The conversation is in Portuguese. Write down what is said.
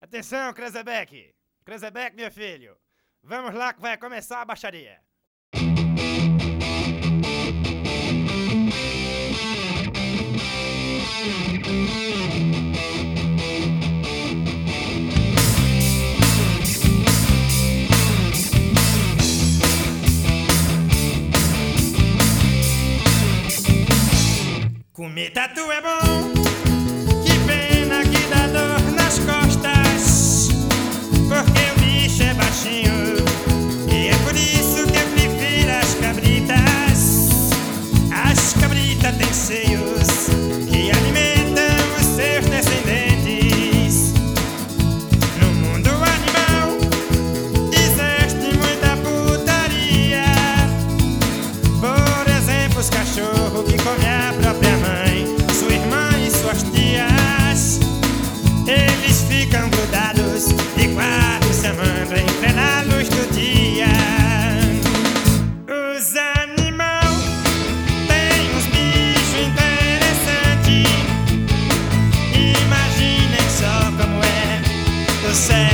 Atenção, Krezebeck! Krezebeck, meu filho! Vamos lá que vai começar a baixaria! Comer tatu é bom, que pena que dá dor nas costas, porque o bicho é baixinho, e é por isso que eu prefiro as cabritas. As cabritas têm seios que alimentam os seus descendentes. No mundo animal existe muita putaria. Por exemplo, os cachorros que comem a própria mãe, sua irmã e suas tias. Eles ficam grudados de quatro se amando em plena luz do dia. Os animais têm uns bichos interessantes. Imaginem só como é o céu.